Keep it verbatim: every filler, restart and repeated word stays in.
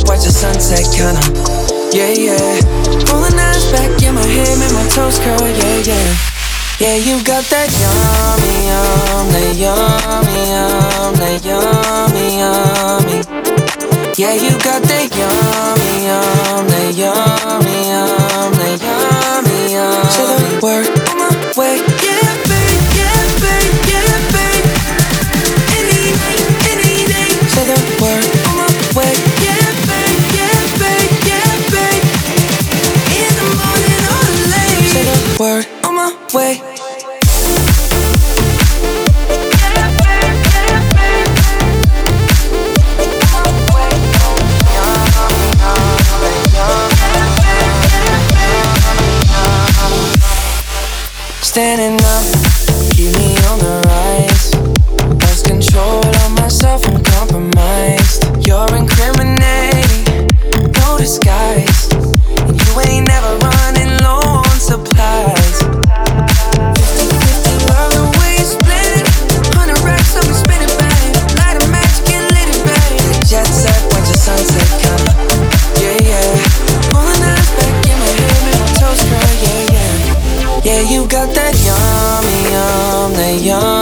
watch the sunset, kinda. Yeah, yeah. Rolling eyes back in my head, make my toes curl, yeah, yeah. Yeah, you got that yummy, yum, that yummy, yum, that yummy, yummy. Yeah, you got that yummy, yum, that yummy, yum, that yummy, yum. Say the word on my way, yeah, babe, yeah, babe, yeah, babe. Any, any day. Say the word on my way, yeah, babe, yeah, babe, yeah, babe. In the morning or late. Say the word on my way. Standing up, keep me on the rise. Lost control of myself, I'm compromised. You're incriminating, no disguise. And you ain't never running low on supplies. Fifty fifty, love the way you split it. Hundred racks, I'll be spinning back. Light a match, get lit it back. The jet set, watch the sunset, kinda. Yeah, yeah. Rolling eyes back in my head, make my toes curl, yeah, yeah. Yeah, you got that yummy, yum, that yum.